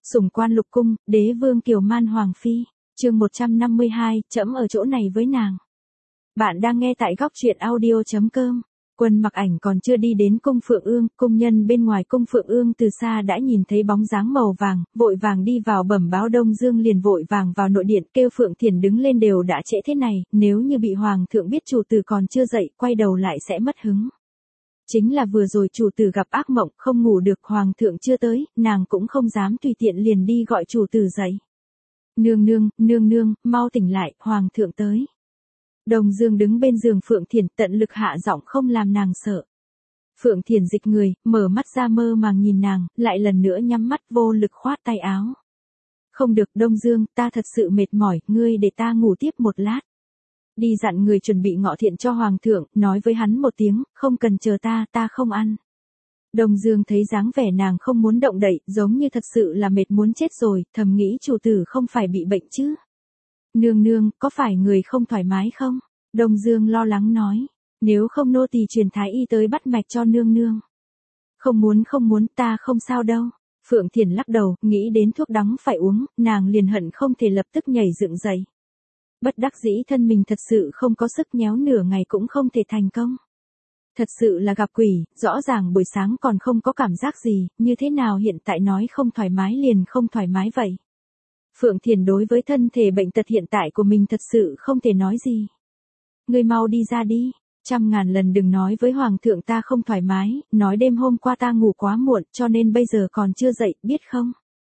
Sủng quan lục cung, đế vương Kiều Man Hoàng Phi. Chương 152, trẫm ở chỗ này với nàng. Bạn đang nghe tại góc truyện audio.com. Quân Mặc Ảnh còn chưa đi đến cung Phượng Ương, cung nhân bên ngoài cung Phượng Ương từ xa đã nhìn thấy bóng dáng màu vàng, vội vàng đi vào bẩm báo Đông Dương, liền vội vàng vào nội điện kêu Phượng Thiền đứng lên, đều đã trễ thế này, nếu như bị hoàng thượng biết chủ tử còn chưa dậy, quay đầu lại sẽ mất hứng. Chính là vừa rồi chủ tử gặp ác mộng, không ngủ được, hoàng thượng chưa tới, nàng cũng không dám tùy tiện liền đi gọi chủ tử dậy. Nương nương, mau tỉnh lại, hoàng thượng tới. Đông Dương đứng bên giường Phượng Thiền, tận lực hạ giọng không làm nàng sợ. Phượng Thiền dịch người, mở mắt ra mơ màng nhìn nàng, lại lần nữa nhắm mắt vô lực khoát tay áo. Không được Đông Dương, ta thật sự mệt mỏi, ngươi để ta ngủ tiếp một lát. Đi dặn người chuẩn bị ngọ thiện cho hoàng thượng, nói với hắn một tiếng, không cần chờ ta không ăn. Đông Dương thấy dáng vẻ nàng không muốn động đậy, giống như thật sự là mệt muốn chết rồi, thầm nghĩ chủ tử không phải bị bệnh chứ. Nương, có phải người không thoải mái không? Đông Dương lo lắng nói, nếu không nô tỳ truyền thái y tới bắt mạch cho nương. Không muốn, ta không sao đâu. Phượng Thiền lắc đầu, nghĩ đến thuốc đắng phải uống, nàng liền hận không thể lập tức nhảy dựng dậy. Bất đắc dĩ thân mình thật sự không có sức, nhéo nửa ngày cũng không thể thành công. Thật sự là gặp quỷ, rõ ràng buổi sáng còn không có cảm giác gì, như thế nào hiện tại nói không thoải mái liền không thoải mái vậy. Phượng Thiền đối với thân thể bệnh tật hiện tại của mình thật sự không thể nói gì. Ngươi mau đi ra đi, 100.000 lần đừng nói với hoàng thượng ta không thoải mái, nói đêm hôm qua ta ngủ quá muộn cho nên bây giờ còn chưa dậy, biết không?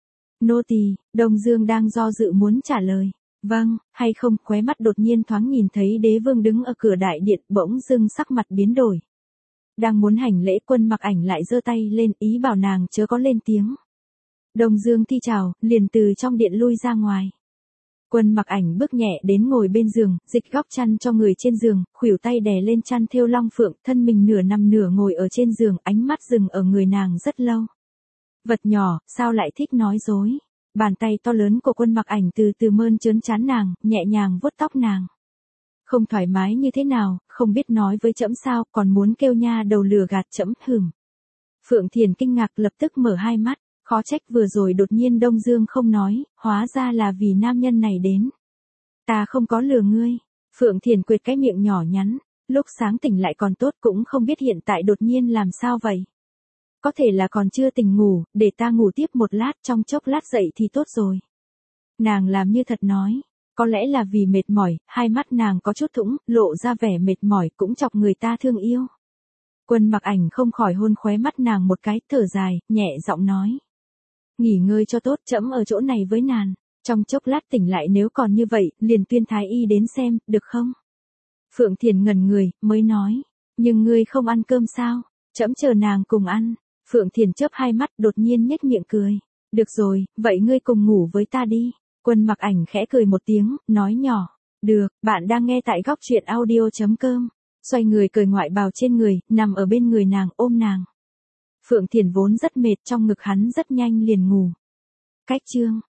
Nô tỳ. Đông Dương đang do dự muốn trả lời. Vâng, hay không, khóe mắt đột nhiên thoáng nhìn thấy đế vương đứng ở cửa đại điện, bỗng dưng sắc mặt biến đổi. Đang muốn hành lễ, Quân Mặc Ảnh lại giơ tay lên, ý bảo nàng chớ có lên tiếng. Đông Dương thi chào, liền từ trong điện lui ra ngoài. Quân Mặc Ảnh bước nhẹ đến ngồi bên giường, dịch góc chăn cho người trên giường, khuỷu tay đè lên chăn thêu long phượng, thân mình nửa nằm nửa ngồi ở trên giường, ánh mắt dừng ở người nàng rất lâu. Vật nhỏ, sao lại thích nói dối? Bàn tay to lớn của Quân Mặc Ảnh từ từ mơn trớn trán nàng, nhẹ nhàng vuốt tóc nàng. Không thoải mái như thế nào, không biết nói với trẫm sao, còn muốn kêu nha đầu lừa gạt trẫm, hửm. Phượng Thiền kinh ngạc lập tức mở hai mắt, khó trách vừa rồi đột nhiên Đông Dương không nói, hóa ra là vì nam nhân này đến. Ta không có lừa ngươi. Phượng Thiền quệt cái miệng nhỏ nhắn, lúc sáng tỉnh lại còn tốt, cũng không biết hiện tại đột nhiên làm sao vậy. Có thể là còn chưa tỉnh ngủ, để ta ngủ tiếp một lát, trong chốc lát dậy thì tốt rồi. Nàng làm như thật nói, có lẽ là vì mệt mỏi, hai mắt nàng có chút thũng, lộ ra vẻ mệt mỏi cũng chọc người ta thương yêu. Quân Mặc Ảnh không khỏi hôn khóe mắt nàng một cái, thở dài, nhẹ giọng nói. Nghỉ ngơi cho tốt, trẫm ở chỗ này với nàng, trong chốc lát tỉnh lại nếu còn như vậy, liền tuyên thái y đến xem, được không? Phượng Thiền ngẩn người, mới nói, nhưng ngươi không ăn cơm sao? Trẫm chờ nàng cùng ăn. Phượng Thiền chớp hai mắt, đột nhiên nhếch miệng cười. Được rồi, vậy ngươi cùng ngủ với ta đi. Quân Mặc Ảnh khẽ cười một tiếng, nói nhỏ. Được, bạn đang nghe tại góc truyện audio.com. Xoay người cởi ngoại bào trên người, nằm ở bên người nàng, ôm nàng. Phượng Thiền vốn rất mệt, trong ngực hắn rất nhanh liền ngủ. Cách chương.